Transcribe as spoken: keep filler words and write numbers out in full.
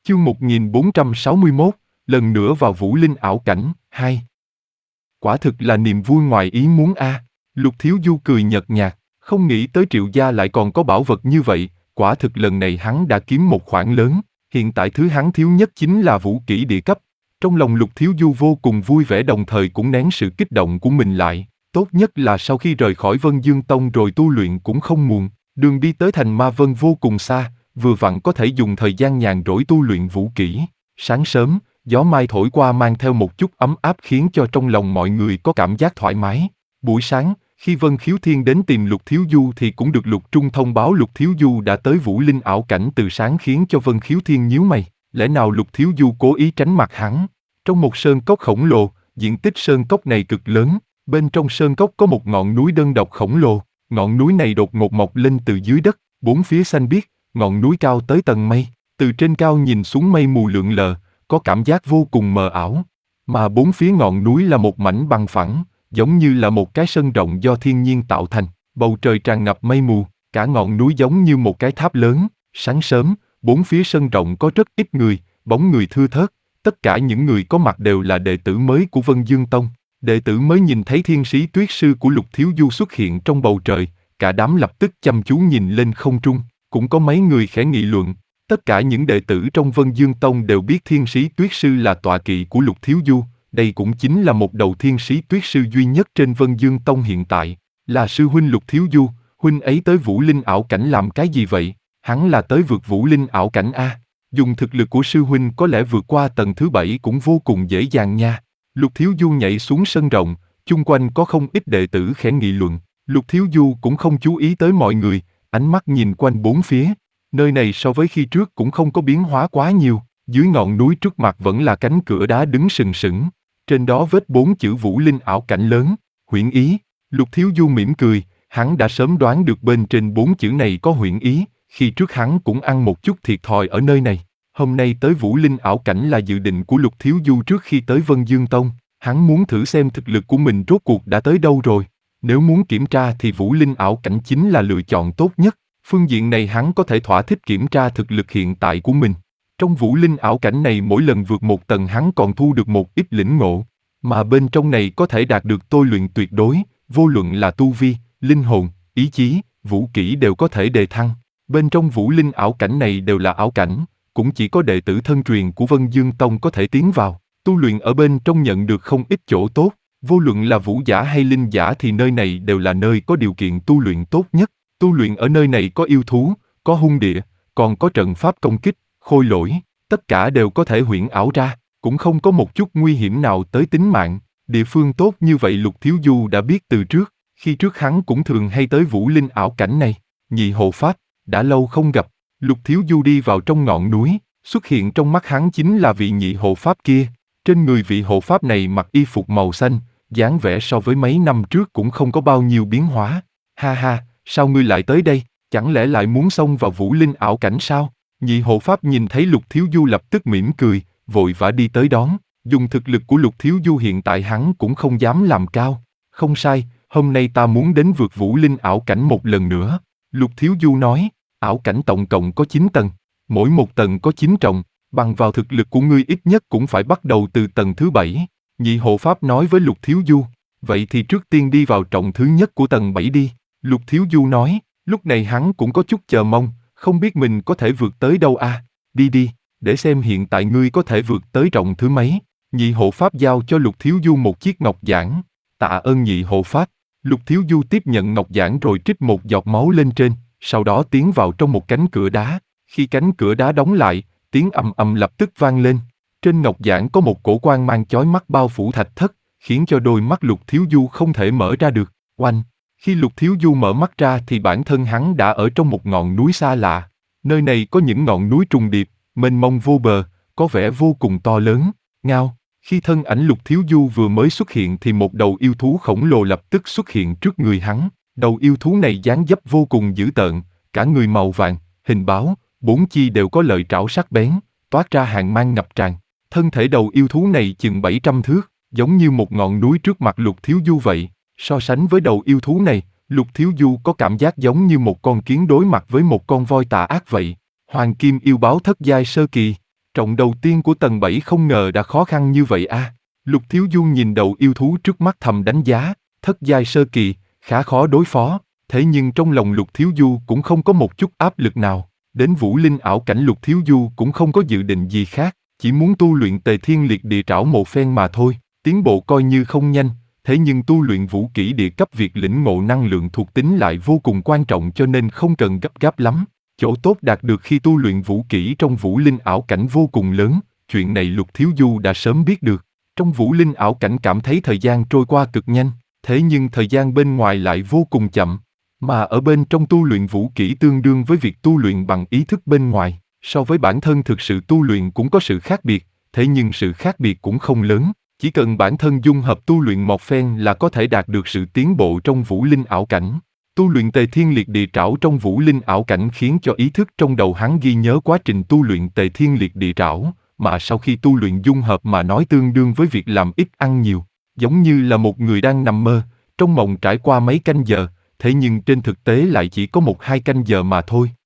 Chương một nghìn bốn trăm sáu mươi mốt, lần nữa vào Vũ Linh ảo cảnh, hai. Quả thực là niềm vui ngoài ý muốn a. À. Lục Thiếu Du cười nhợt nhạt, không nghĩ tới Triệu gia lại còn có bảo vật như vậy, quả thực lần này hắn đã kiếm một khoản lớn, hiện tại thứ hắn thiếu nhất chính là vũ kỹ địa cấp. Trong lòng Lục Thiếu Du vô cùng vui vẻ đồng thời cũng nén sự kích động của mình lại, tốt nhất là sau khi rời khỏi Vân Dương Tông rồi tu luyện cũng không muộn, đường đi tới thành Ma Vân vô cùng xa, vừa vặn có thể dùng thời gian nhàn rỗi tu luyện vũ kỹ. Sáng sớm, gió mai thổi qua mang theo một chút ấm áp khiến cho trong lòng mọi người có cảm giác thoải mái. Buổi sáng, khi Vân Khiếu Thiên đến tìm Lục Thiếu Du thì cũng được Lục Trung thông báo Lục Thiếu Du đã tới Vũ Linh ảo cảnh từ sáng khiến cho Vân Khiếu Thiên nhíu mày. Lẽ nào Lục Thiếu Du cố ý tránh mặt hắn? Trong một sơn cốc khổng lồ, diện tích sơn cốc này cực lớn, bên trong sơn cốc có một ngọn núi đơn độc khổng lồ. Ngọn núi này đột ngột mọc lên từ dưới đất, bốn phía xanh biếc, ngọn núi cao tới tầng mây. Từ trên cao nhìn xuống mây mù lượn lờ, có cảm giác vô cùng mờ ảo. Mà bốn phía ngọn núi là một mảnh bằng phẳng, giống như là một cái sân rộng do thiên nhiên tạo thành. Bầu trời tràn ngập mây mù, cả ngọn núi giống như một cái tháp lớn. Sáng sớm, bốn phía sân rộng có rất ít người, bóng người thưa thớt. Tất cả những người có mặt đều là đệ tử mới của Vân Dương Tông. Đệ tử mới nhìn thấy thiên sĩ tuyết sư của Lục Thiếu Du xuất hiện trong bầu trời, cả đám lập tức chăm chú nhìn lên không trung. Cũng có mấy người khẽ nghị luận. Tất cả những đệ tử trong Vân Dương Tông đều biết thiên sĩ tuyết sư là tọa kỵ của Lục Thiếu Du. Đây cũng chính là một đầu thiên sĩ tuyết sư duy nhất trên Vân Dương Tông hiện tại. Là sư huynh Lục Thiếu Du, huynh ấy tới Vũ Linh ảo cảnh làm cái gì vậy? Hắn là tới vượt Vũ Linh ảo cảnh a. Dùng thực lực của sư huynh có lẽ vượt qua tầng thứ bảy cũng vô cùng dễ dàng nha. Lục Thiếu Du nhảy xuống sân rộng, chung quanh có không ít đệ tử khẽ nghị luận. Lục Thiếu Du cũng không chú ý tới mọi người, ánh mắt nhìn quanh bốn phía. Nơi này so với khi trước cũng không có biến hóa quá nhiều. Dưới ngọn núi trước mặt vẫn là cánh cửa đá đứng sừng sững. Trên đó vết bốn chữ Vũ Linh ảo cảnh lớn, huyễn ý. Lục Thiếu Du mỉm cười, hắn đã sớm đoán được bên trên bốn chữ này có huyễn ý. Khi trước hắn cũng ăn một chút thiệt thòi ở nơi này. Hôm nay tới Vũ Linh ảo cảnh là dự định của Lục Thiếu Du trước khi tới Vân Dương Tông. Hắn muốn thử xem thực lực của mình rốt cuộc đã tới đâu rồi. Nếu muốn kiểm tra thì Vũ Linh ảo cảnh chính là lựa chọn tốt nhất. Phương diện này hắn có thể thỏa thích kiểm tra thực lực hiện tại của mình. Trong Vũ Linh ảo cảnh này mỗi lần vượt một tầng hắn còn thu được một ít lĩnh ngộ. Mà bên trong này có thể đạt được tôi luyện tuyệt đối, vô luận là tu vi, linh hồn, ý chí, vũ kỹ đều có thể đề thăng. Bên trong Vũ Linh ảo cảnh này đều là ảo cảnh, cũng chỉ có đệ tử thân truyền của Vân Dương Tông có thể tiến vào. Tu luyện ở bên trong nhận được không ít chỗ tốt, vô luận là vũ giả hay linh giả thì nơi này đều là nơi có điều kiện tu luyện tốt nhất. Tu luyện ở nơi này có yêu thú, có hung địa, còn có trận pháp công kích, khôi lỗi, tất cả đều có thể huyễn ảo ra, cũng không có một chút nguy hiểm nào tới tính mạng. Địa phương tốt như vậy Lục Thiếu Du đã biết từ trước, khi trước hắn cũng thường hay tới Vũ Linh ảo cảnh này. Nhị hộ pháp, đã lâu không gặp. Lục Thiếu Du đi vào trong ngọn núi, xuất hiện trong mắt hắn chính là vị nhị hộ pháp kia. Trên người vị hộ pháp này mặc y phục màu xanh, dáng vẻ so với mấy năm trước cũng không có bao nhiêu biến hóa. Ha ha, sao ngươi lại tới đây, chẳng lẽ lại muốn xông vào Vũ Linh ảo cảnh sao? Nhị hộ pháp nhìn thấy Lục Thiếu Du lập tức mỉm cười, vội vã đi tới đón. Dùng thực lực của Lục Thiếu Du hiện tại hắn cũng không dám làm cao. Không sai, hôm nay ta muốn đến vượt Vũ Linh ảo cảnh một lần nữa. Lục Thiếu Du nói, ảo cảnh tổng cộng có chín tầng, mỗi một tầng có chín trọng, bằng vào thực lực của ngươi ít nhất cũng phải bắt đầu từ tầng thứ bảy. Nhị hộ pháp nói với Lục Thiếu Du, vậy thì trước tiên đi vào trọng thứ nhất của tầng bảy đi. Lục Thiếu Du nói, lúc này hắn cũng có chút chờ mong, không biết mình có thể vượt tới đâu a. À? Đi đi, để xem hiện tại ngươi có thể vượt tới trọng thứ mấy. Nhị hộ pháp giao cho Lục Thiếu Du một chiếc ngọc giản. Tạ ơn nhị hộ pháp. Lục Thiếu Du tiếp nhận ngọc giản rồi trích một giọt máu lên trên, sau đó tiến vào trong một cánh cửa đá. Khi cánh cửa đá đóng lại, tiếng ầm ầm lập tức vang lên. Trên ngọc giản có một cổ quang mang chói mắt bao phủ thạch thất, khiến cho đôi mắt Lục Thiếu Du không thể mở ra được. Oanh! Khi Lục Thiếu Du mở mắt ra thì bản thân hắn đã ở trong một ngọn núi xa lạ. Nơi này có những ngọn núi trùng điệp, mênh mông vô bờ, có vẻ vô cùng to lớn. Ngao! Khi thân ảnh Lục Thiếu Du vừa mới xuất hiện thì một đầu yêu thú khổng lồ lập tức xuất hiện trước người hắn. Đầu yêu thú này dáng dấp vô cùng dữ tợn, cả người màu vàng, hình báo, bốn chi đều có lợi trảo sắc bén, toát ra hàn mang ngập tràn. Thân thể đầu yêu thú này chừng bảy trăm thước, giống như một ngọn núi trước mặt Lục Thiếu Du vậy. So sánh với đầu yêu thú này, Lục Thiếu Du có cảm giác giống như một con kiến đối mặt với một con voi tà ác vậy. Hoàng kim yêu báo thất giai sơ kỳ. Trọng đầu tiên của tầng bảy không ngờ đã khó khăn như vậy a. Lục Thiếu Du nhìn đầu yêu thú trước mắt thầm đánh giá, thất giai sơ kỳ, khá khó đối phó, thế nhưng trong lòng Lục Thiếu Du cũng không có một chút áp lực nào. Đến Vũ Linh ảo cảnh Lục Thiếu Du cũng không có dự định gì khác, chỉ muốn tu luyện Tề Thiên Liệt Địa Trảo một phen mà thôi, tiến bộ coi như không nhanh, thế nhưng tu luyện vũ kỹ địa cấp việc lĩnh ngộ năng lượng thuộc tính lại vô cùng quan trọng cho nên không cần gấp gáp lắm. Chỗ tốt đạt được khi tu luyện vũ kỹ trong Vũ Linh ảo cảnh vô cùng lớn, chuyện này Lục Thiếu Du đã sớm biết được. Trong Vũ Linh ảo cảnh cảm thấy thời gian trôi qua cực nhanh, thế nhưng thời gian bên ngoài lại vô cùng chậm, mà ở bên trong tu luyện vũ kỹ tương đương với việc tu luyện bằng ý thức bên ngoài, so với bản thân thực sự tu luyện cũng có sự khác biệt, thế nhưng sự khác biệt cũng không lớn, chỉ cần bản thân dung hợp tu luyện một phen là có thể đạt được sự tiến bộ trong Vũ Linh ảo cảnh. Tu luyện Tề Thiên Liệt Địa Trảo trong Vũ Linh ảo cảnh khiến cho ý thức trong đầu hắn ghi nhớ quá trình tu luyện Tề Thiên Liệt Địa Trảo, mà sau khi tu luyện dung hợp mà nói tương đương với việc làm ít ăn nhiều, giống như là một người đang nằm mơ, trong mộng trải qua mấy canh giờ, thế nhưng trên thực tế lại chỉ có một hai canh giờ mà thôi.